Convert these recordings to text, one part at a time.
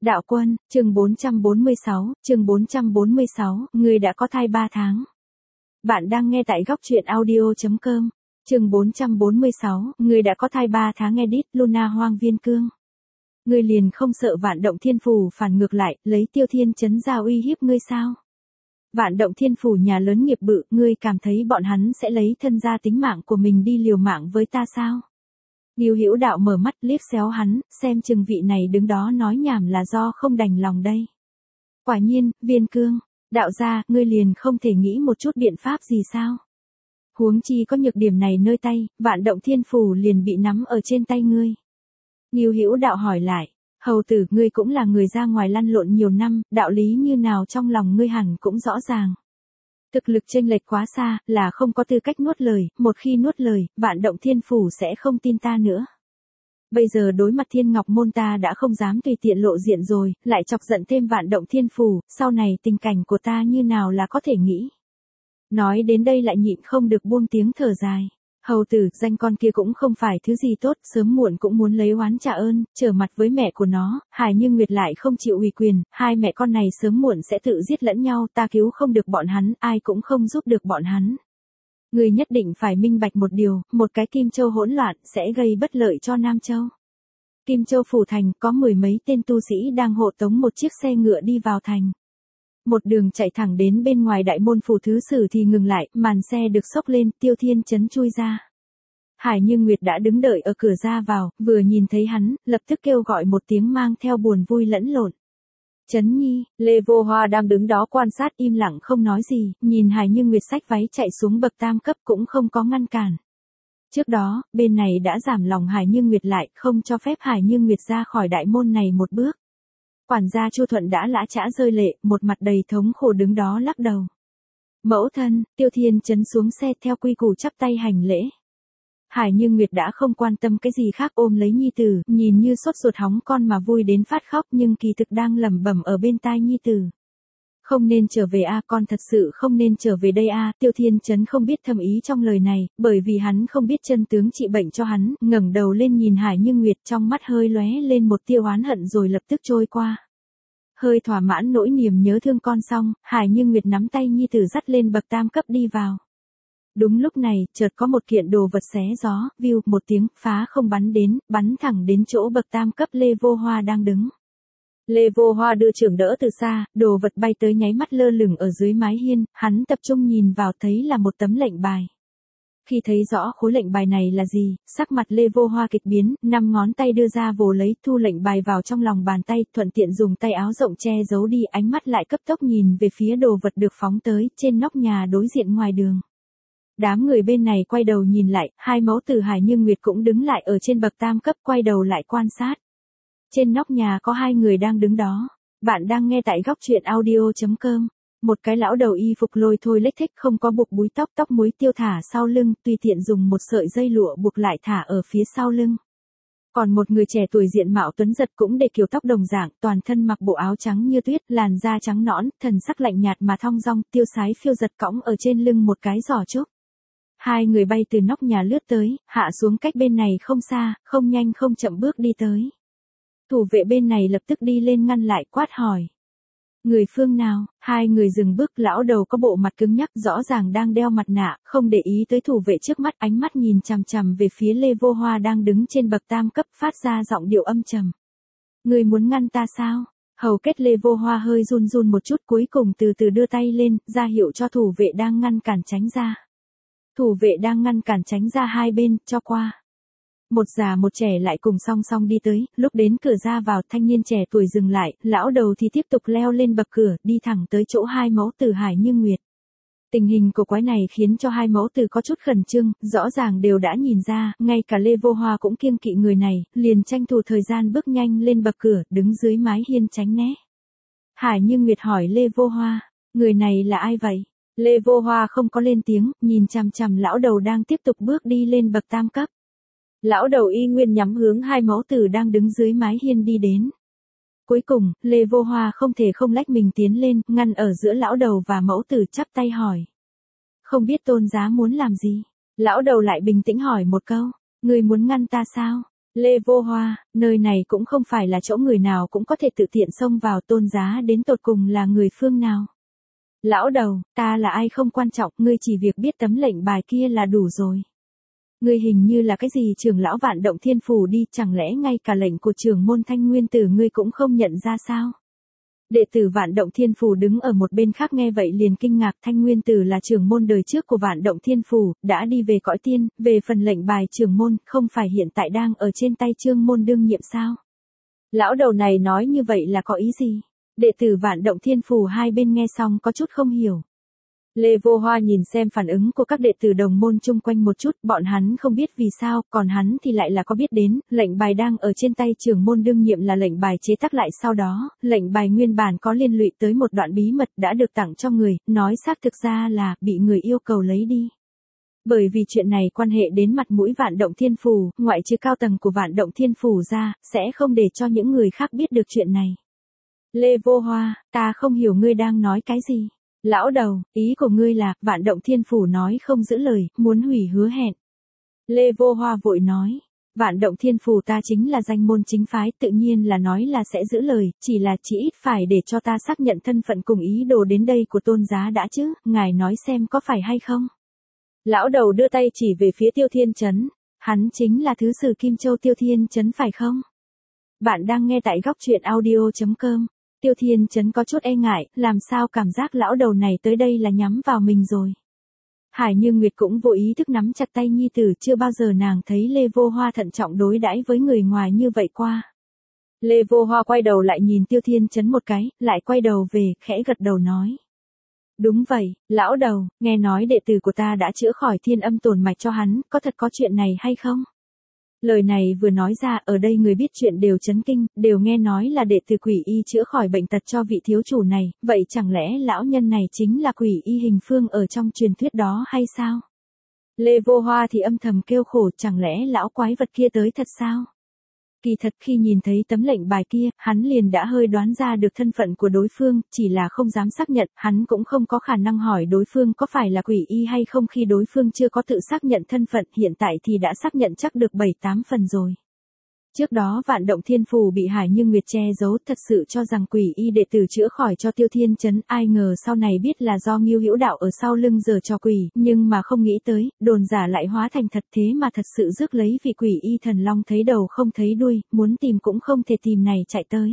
Đạo Quân, chương 446, người đã có thai 3 tháng. Bạn đang nghe tại góc truyện audio.com. Chương 446, người đã có thai 3 tháng. Edit Luna Hoang Viên Cương. Ngươi liền không sợ Vạn Động Thiên Phủ phản ngược lại, lấy Tiêu Thiên Chấn ra uy hiếp ngươi sao? Vạn Động Thiên Phủ nhà lớn nghiệp bự, ngươi cảm thấy bọn hắn sẽ lấy thân gia tính mạng của mình đi liều mạng với ta sao? Ngưu Hữu Đạo mở mắt liếc xéo hắn, xem chừng vị này đứng đó nói nhảm là do không đành lòng đây. Quả nhiên, Viên Cương, đạo gia, ngươi liền không thể nghĩ một chút biện pháp gì sao? Huống chi có nhược điểm này nơi tay, Vạn Động Thiên Phủ liền bị nắm ở trên tay ngươi. Ngưu Hữu Đạo hỏi lại, hầu tử, ngươi cũng là người ra ngoài lăn lộn nhiều năm, đạo lý như nào trong lòng ngươi hẳn cũng rõ ràng. Thực lực chênh lệch quá xa, là không có tư cách nuốt lời, một khi nuốt lời, Vạn Động Thiên Phủ sẽ không tin ta nữa. Bây giờ đối mặt Thiên Ngọc Môn ta đã không dám tùy tiện lộ diện rồi, lại chọc giận thêm Vạn Động Thiên Phủ, sau này tình cảnh của ta như nào là có thể nghĩ. Nói đến đây lại nhịn không được buông tiếng thở dài. Hầu tử, danh con kia cũng không phải thứ gì tốt, sớm muộn cũng muốn lấy oán trả ơn, trở mặt với mẹ của nó, Hải Như Nguyệt lại không chịu ủy quyền, hai mẹ con này sớm muộn sẽ tự giết lẫn nhau, ta cứu không được bọn hắn, ai cũng không giúp được bọn hắn. Người nhất định phải minh bạch một điều, một cái Kim Châu hỗn loạn sẽ gây bất lợi cho Nam Châu. Kim Châu phủ thành có mười mấy tên tu sĩ đang hộ tống một chiếc xe ngựa đi vào thành. Một đường chạy thẳng đến bên ngoài đại môn phủ thứ sử thì ngừng lại, màn xe được xốc lên, Tiêu Thiên Chấn chui ra. Hải Như Nguyệt đã đứng đợi ở cửa ra vào, vừa nhìn thấy hắn, lập tức kêu gọi một tiếng mang theo buồn vui lẫn lộn. Chấn Nhi, Lê Vô Hoa đang đứng đó quan sát im lặng không nói gì, nhìn Hải Như Nguyệt xách váy chạy xuống bậc tam cấp cũng không có ngăn cản. Trước đó, bên này đã giảm lòng Hải Như Nguyệt lại, không cho phép Hải Như Nguyệt ra khỏi đại môn này một bước. Quản gia Chu Thuận đã lã chã rơi lệ, một mặt đầy thống khổ đứng đó lắc đầu. Mẫu thân, Tiêu Thiên Chấn xuống xe theo quy củ chắp tay hành lễ. Hải Như Nguyệt đã không quan tâm cái gì khác, ôm lấy nhi tử, nhìn như sốt ruột hóng con mà vui đến phát khóc, nhưng kỳ thực đang lẩm bẩm ở bên tai nhi tử. Không nên trở về a, con thật sự không nên trở về đây a. Tiêu Thiên Chấn không biết thâm ý trong lời này, bởi vì hắn không biết chân tướng trị bệnh cho hắn, ngẩng đầu lên nhìn Hải Như Nguyệt, trong mắt hơi lóe lên một tia oán hận rồi lập tức trôi qua. Hơi thỏa mãn nỗi niềm nhớ thương con xong, Hải Như Nguyệt nắm tay nhi tử dắt lên bậc tam cấp đi vào. Đúng lúc này, chợt có một kiện đồ vật xé gió, view một tiếng, phá không bắn thẳng đến chỗ bậc tam cấp Lê Vô Hoa đang đứng. Lê Vô Hoa đưa trưởng đỡ từ xa, đồ vật bay tới nháy mắt lơ lửng ở dưới mái hiên, hắn tập trung nhìn vào thấy là một tấm lệnh bài. Khi thấy rõ khối lệnh bài này là gì, sắc mặt Lê Vô Hoa kịch biến, 5 ngón tay đưa ra vồ lấy, thu lệnh bài vào trong lòng bàn tay, thuận tiện dùng tay áo rộng che giấu đi, ánh mắt lại cấp tốc nhìn về phía đồ vật được phóng tới, trên nóc nhà đối diện ngoài đường. Đám người bên này quay đầu nhìn lại, hai mẫu tử Hải Như Nguyệt cũng đứng lại ở trên bậc tam cấp, quay đầu lại quan sát. Trên nóc nhà có hai người đang đứng đó. Bạn đang nghe tại góc truyện audio.com. Một cái lão đầu y phục lôi thôi lếch thếch không có buộc búi tóc muối tiêu thả sau lưng, tùy tiện dùng một sợi dây lụa buộc lại thả ở phía sau lưng. Còn một người trẻ tuổi diện mạo tuấn giật cũng để kiểu tóc đồng dạng, toàn thân mặc bộ áo trắng như tuyết, làn da trắng nõn, thần sắc lạnh nhạt mà thong dong, tiêu sái phiêu giật cõng ở trên lưng một cái giỏ trúc. Hai người bay từ nóc nhà lướt tới, hạ xuống cách bên này không xa, không nhanh không chậm bước đi tới. Thủ vệ bên này lập tức đi lên ngăn lại, quát hỏi. Người phương nào? Hai người dừng bước, lão đầu có bộ mặt cứng nhắc, rõ ràng đang đeo mặt nạ, không để ý tới thủ vệ trước mắt, ánh mắt nhìn chằm chằm về phía Lê Vô Hoa đang đứng trên bậc tam cấp, phát ra giọng điệu âm trầm. Người muốn ngăn ta sao? Hầu kết Lê Vô Hoa hơi run run một chút, cuối cùng từ từ đưa tay lên, ra hiệu cho thủ vệ đang ngăn cản tránh ra. Thủ vệ đang ngăn cản tránh ra hai bên, cho qua. Một già một trẻ lại cùng song song đi tới, lúc đến cửa ra vào, thanh niên trẻ tuổi dừng lại, lão đầu thì tiếp tục leo lên bậc cửa, đi thẳng tới chỗ hai mẫu tử Hải Như Nguyệt. Tình hình của quái này khiến cho hai mẫu tử có chút khẩn trương, rõ ràng đều đã nhìn ra, ngay cả Lê Vô Hoa cũng kiêng kỵ người này, liền tranh thủ thời gian bước nhanh lên bậc cửa, đứng dưới mái hiên tránh né. Hải Như Nguyệt hỏi Lê Vô Hoa, người này là ai vậy? Lê Vô Hoa không có lên tiếng, nhìn chằm chằm lão đầu đang tiếp tục bước đi lên bậc tam cấp. Lão đầu y nguyên nhắm hướng hai mẫu tử đang đứng dưới mái hiên đi đến. Cuối cùng, Lê Vô Hoa không thể không lách mình tiến lên, ngăn ở giữa lão đầu và mẫu tử, chắp tay hỏi. Không biết tôn giá muốn làm gì? Lão đầu lại bình tĩnh hỏi một câu, người muốn ngăn ta sao? Lê Vô Hoa, nơi này cũng không phải là chỗ người nào cũng có thể tự tiện xông vào, Tôn Giá đến tột cùng là người phương nào. Lão đầu, ta là ai không quan trọng, ngươi chỉ việc biết tấm lệnh bài kia là đủ rồi. Ngươi hình như là cái gì trưởng lão Vạn Động Thiên Phủ đi, chẳng lẽ ngay cả lệnh của trưởng môn Thanh Nguyên Tử ngươi cũng không nhận ra sao? Đệ tử Vạn Động Thiên Phủ đứng ở một bên khác nghe vậy liền kinh ngạc, Thanh Nguyên Tử là trưởng môn đời trước của Vạn Động Thiên Phủ, đã đi về cõi tiên, về phần lệnh bài trưởng môn, không phải hiện tại đang ở trên tay Trương môn đương nhiệm sao? Lão đầu này nói như vậy là có ý gì? Đệ tử Vạn Động Thiên Phủ hai bên nghe xong có chút không hiểu. Lê Vô Hoa nhìn xem phản ứng của các đệ tử đồng môn chung quanh một chút, bọn hắn không biết vì sao, còn hắn thì lại là có biết đến, lệnh bài đang ở trên tay trưởng môn đương nhiệm là lệnh bài chế tác lại sau đó, lệnh bài nguyên bản có liên lụy tới một đoạn bí mật đã được tặng cho người, nói xác thực ra là bị người yêu cầu lấy đi. Bởi vì chuyện này quan hệ đến mặt mũi Vạn Động Thiên Phủ, ngoại trừ cao tầng của Vạn Động Thiên Phủ ra, sẽ không để cho những người khác biết được chuyện này. Lê Vô Hoa, ta không hiểu ngươi đang nói cái gì. Lão đầu, ý của ngươi là, Vạn Động Thiên Phủ nói không giữ lời, muốn hủy hứa hẹn. Lê Vô Hoa vội nói, Vạn Động Thiên Phủ ta chính là danh môn chính phái, tự nhiên là nói là sẽ giữ lời, chỉ là chỉ ít phải để cho ta xác nhận thân phận cùng ý đồ đến đây của Tôn Giá đã chứ, ngài nói xem có phải hay không. Lão đầu đưa tay chỉ về phía Tiêu Thiên Chấn, hắn chính là thứ sử Kim Châu Tiêu Thiên Chấn phải không? Bạn đang nghe tại góc truyện audio.com. Tiêu Thiên Chấn có chút e ngại, làm sao cảm giác lão đầu này tới đây là nhắm vào mình rồi. Hải Như Nguyệt cũng vô ý thức nắm chặt tay nhi tử, chưa bao giờ nàng thấy Lê Vô Hoa thận trọng đối đãi với người ngoài như vậy qua. Lê Vô Hoa quay đầu lại nhìn Tiêu Thiên Chấn một cái, lại quay đầu về, khẽ gật đầu nói. Đúng vậy, lão đầu, nghe nói đệ tử của ta đã chữa khỏi thiên âm tổn mạch cho hắn, có thật có chuyện này hay không? Lời này vừa nói ra, ở đây người biết chuyện đều chấn kinh, đều nghe nói là đệ tử Quỷ Y chữa khỏi bệnh tật cho vị thiếu chủ này, vậy chẳng lẽ lão nhân này chính là Quỷ Y Hình Phương ở trong truyền thuyết đó hay sao? Lê Vô Hoa thì âm thầm kêu khổ, chẳng lẽ lão quái vật kia tới thật sao? Kỳ thật khi nhìn thấy tấm lệnh bài kia, hắn liền đã hơi đoán ra được thân phận của đối phương, chỉ là không dám xác nhận, hắn cũng không có khả năng hỏi đối phương có phải là Quỷ Y hay không khi đối phương chưa có tự xác nhận thân phận, hiện tại thì đã xác nhận chắc được 7-8 phần rồi. Trước đó Vạn Động Thiên Phủ bị Hải Như Nguyệt che giấu, thật sự cho rằng Quỷ Y đệ tử chữa khỏi cho Tiêu Thiên Chấn, ai ngờ sau này biết là do Ngưu Hữu Đạo ở sau lưng giở trò quỷ, nhưng mà không nghĩ tới, đồn giả lại hóa thành thật, thế mà thật sự rước lấy vị Quỷ Y thần long thấy đầu không thấy đuôi, muốn tìm cũng không thể tìm này chạy tới.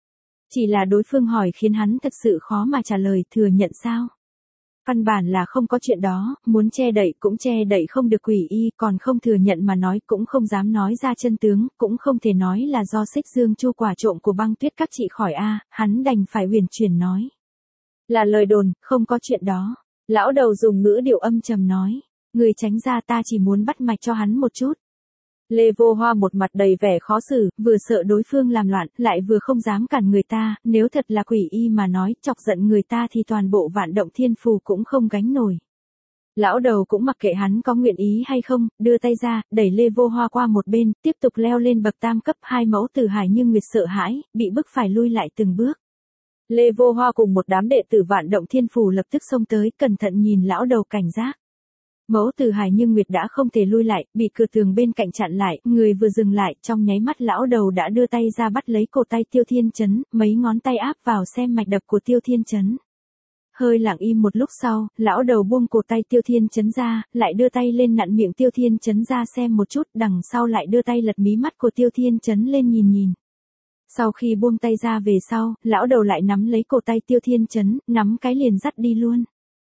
Chỉ là đối phương hỏi khiến hắn thật sự khó mà trả lời, thừa nhận sao? Căn bản là không có chuyện đó, muốn che đậy cũng che đậy không được. Quỷ Y còn không thừa nhận mà nói, cũng không dám nói ra chân tướng, cũng không thể nói là do Xích Dương Chu quả trộm của Băng Tuyết Các trị khỏi hắn đành phải huyền chuyển nói. Là lời đồn, không có chuyện đó. Lão đầu dùng ngữ điệu âm trầm nói, người tránh ra, ta chỉ muốn bắt mạch cho hắn một chút. Lê Vô Hoa một mặt đầy vẻ khó xử, vừa sợ đối phương làm loạn, lại vừa không dám cản người ta, nếu thật là Quỷ Y mà nói, chọc giận người ta thì toàn bộ Vạn Động Thiên Phủ cũng không gánh nổi. Lão đầu cũng mặc kệ hắn có nguyện ý hay không, đưa tay ra, đẩy Lê Vô Hoa qua một bên, tiếp tục leo lên bậc tam cấp. Hai mẫu tử Hải Như Nguyệt sợ hãi, bị bức phải lui lại từng bước. Lê Vô Hoa cùng một đám đệ tử Vạn Động Thiên Phủ lập tức xông tới, cẩn thận nhìn lão đầu cảnh giác. Mẫu tử Hải Như Nguyệt đã không thể lui lại, bị cửa tường bên cạnh chặn lại, người vừa dừng lại, trong nháy mắt lão đầu đã đưa tay ra bắt lấy cổ tay Tiêu Thiên Chấn, mấy ngón tay áp vào xem mạch đập của Tiêu Thiên Chấn. Hơi lặng im một lúc sau, lão đầu buông cổ tay Tiêu Thiên Chấn ra, lại đưa tay lên nặn miệng Tiêu Thiên Chấn ra xem một chút, đằng sau lại đưa tay lật mí mắt của Tiêu Thiên Chấn lên nhìn. Sau khi buông tay ra về sau, lão đầu lại nắm lấy cổ tay Tiêu Thiên Chấn, nắm cái liền dắt đi luôn.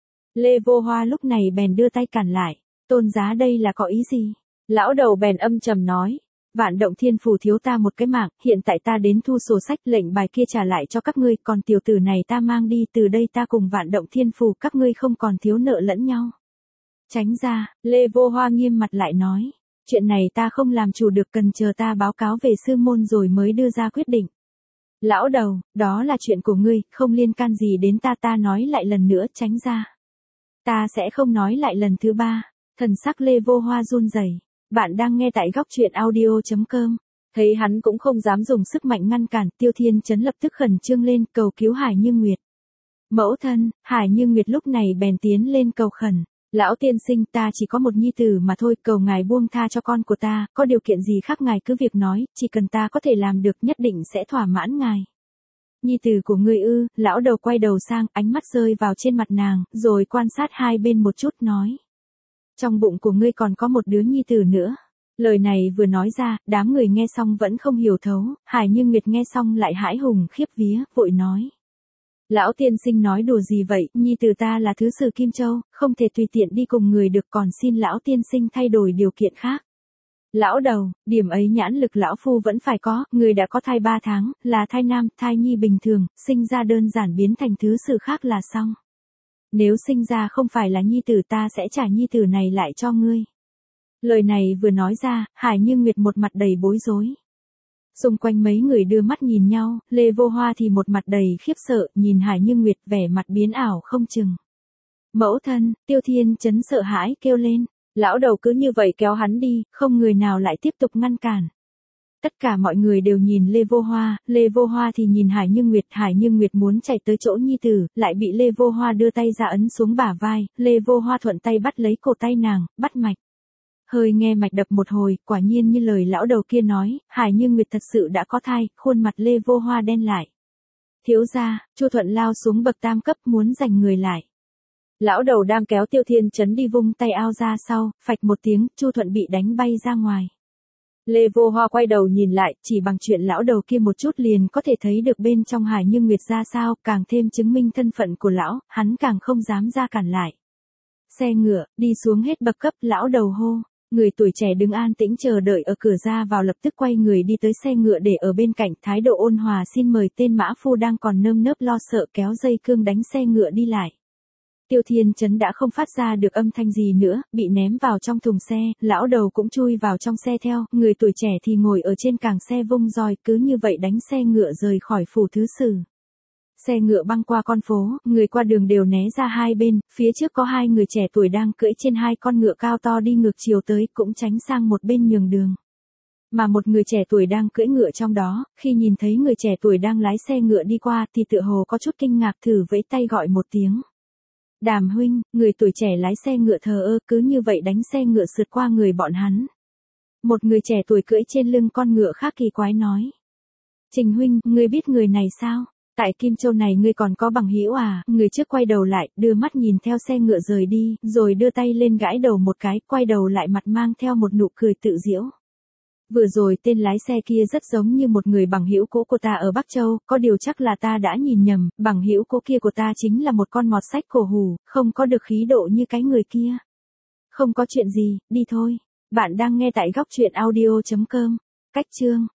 Lê Vô Hoa lúc này bèn đưa tay cản lại, Tôn Giá đây là có ý gì? Lão đầu bèn âm trầm nói, Vạn Động Thiên Phủ thiếu ta một cái mạng, hiện tại ta đến thu sổ sách, lệnh bài kia trả lại cho các ngươi, còn tiểu tử này ta mang đi, từ đây ta cùng Vạn Động Thiên Phủ các ngươi không còn thiếu nợ lẫn nhau. Tránh ra, Lê Vô Hoa nghiêm mặt lại nói, chuyện này ta không làm chủ được, cần chờ ta báo cáo về sư môn rồi mới đưa ra quyết định. Lão đầu, đó là chuyện của ngươi, không liên can gì đến ta nói lại lần nữa, tránh ra. Ta sẽ không nói lại lần thứ ba. Thần sắc Lê Vô Hoa run rẩy. Bạn đang nghe tại góc truyện audio.com. Thấy hắn cũng không dám dùng sức mạnh ngăn cản, Tiêu Thiên Chấn lập tức khẩn trương lên, cầu cứu Hải Như Nguyệt. Mẫu thân, Hải Như Nguyệt lúc này bèn tiến lên cầu khẩn. Lão tiên sinh, ta chỉ có một nhi tử mà thôi, cầu ngài buông tha cho con của ta, có điều kiện gì khác ngài cứ việc nói, chỉ cần ta có thể làm được nhất định sẽ thỏa mãn ngài. Nhi tử của ngươi ư? Lão đầu quay đầu sang, ánh mắt rơi vào trên mặt nàng, rồi quan sát hai bên một chút nói. Trong bụng của ngươi còn có một đứa nhi tử nữa. Lời này vừa nói ra, đám người nghe xong vẫn không hiểu thấu, Hải Như Nguyệt nghe xong lại hãi hùng khiếp vía, vội nói. Lão tiên sinh nói đùa gì vậy, nhi tử ta là thứ sử Kim Châu, không thể tùy tiện đi cùng người được, còn xin lão tiên sinh thay đổi điều kiện khác. Lão đầu, điểm ấy nhãn lực lão phu vẫn phải có, người đã có thai 3 tháng, là thai nam, thai nhi bình thường, sinh ra đơn giản biến thành thứ sử khác là xong. Nếu sinh ra không phải là nhi tử ta sẽ trả nhi tử này lại cho ngươi. Lời này vừa nói ra, Hải Như Nguyệt một mặt đầy bối rối. Xung quanh mấy người đưa mắt nhìn nhau, Lê Vô Hoa thì một mặt đầy khiếp sợ, nhìn Hải Như Nguyệt vẻ mặt biến ảo không chừng. Mẫu thân, Tiêu Thiên Chấn sợ hãi kêu lên, lão đầu cứ như vậy kéo hắn đi, không người nào lại tiếp tục ngăn cản. Tất cả mọi người đều nhìn Lê Vô Hoa thì nhìn Hải Như Nguyệt muốn chạy tới chỗ nhi tử, lại bị Lê Vô Hoa đưa tay ra ấn xuống bả vai, Lê Vô Hoa thuận tay bắt lấy cổ tay nàng, bắt mạch. Hơi nghe mạch đập một hồi, quả nhiên như lời lão đầu kia nói, Hải Như Nguyệt thật sự đã có thai, khuôn mặt Lê Vô Hoa đen lại. Thiếu gia, Chu Thuận lao xuống bậc tam cấp muốn giành người lại. Lão đầu đang kéo Tiêu Thiên Chấn đi vung tay ao ra sau, phạch một tiếng, Chu Thuận bị đánh bay ra ngoài. Lê Vô Hoa quay đầu nhìn lại, chỉ bằng chuyện lão đầu kia một chút liền có thể thấy được bên trong Hải Như Nguyệt ra sao, càng thêm chứng minh thân phận của lão, hắn càng không dám ra cản lại. Xe ngựa, đi xuống hết bậc cấp, lão đầu hô. Người tuổi trẻ đứng an tĩnh chờ đợi ở cửa ra vào lập tức quay người đi tới xe ngựa để ở bên cạnh, thái độ ôn hòa xin mời tên mã phu đang còn nơm nớp lo sợ kéo dây cương đánh xe ngựa đi lại. Tiêu Thiên Chấn đã không phát ra được âm thanh gì nữa, bị ném vào trong thùng xe, lão đầu cũng chui vào trong xe theo, người tuổi trẻ thì ngồi ở trên càng xe vung roi, cứ như vậy đánh xe ngựa rời khỏi phủ thứ sử. Xe ngựa băng qua con phố, người qua đường đều né ra hai bên, phía trước có hai người trẻ tuổi đang cưỡi trên hai con ngựa cao to đi ngược chiều tới, cũng tránh sang một bên nhường đường. Mà một người trẻ tuổi đang cưỡi ngựa trong đó, khi nhìn thấy người trẻ tuổi đang lái xe ngựa đi qua thì tựa hồ có chút kinh ngạc thử vẫy tay gọi một tiếng. Đàm huynh, người tuổi trẻ lái xe ngựa thờ ơ cứ như vậy đánh xe ngựa sượt qua người bọn hắn. Một người trẻ tuổi cưỡi trên lưng con ngựa khác kỳ quái nói. Trình huynh, ngươi biết người này sao? Tại Kim Châu này ngươi còn có bằng hữu à? Người trước quay đầu lại, đưa mắt nhìn theo xe ngựa rời đi, rồi đưa tay lên gãi đầu một cái, quay đầu lại mặt mang theo một nụ cười tự giễu. Vừa rồi tên lái xe kia rất giống như một người bằng hữu cũ của ta ở Bắc Châu, có điều chắc là ta đã nhìn nhầm, bằng hữu cũ kia của ta chính là một con mọt sách cổ hủ, không có được khí độ như cái người kia. Không có chuyện gì, đi thôi. Bạn đang nghe tại góc truyện audio.com. Cách chương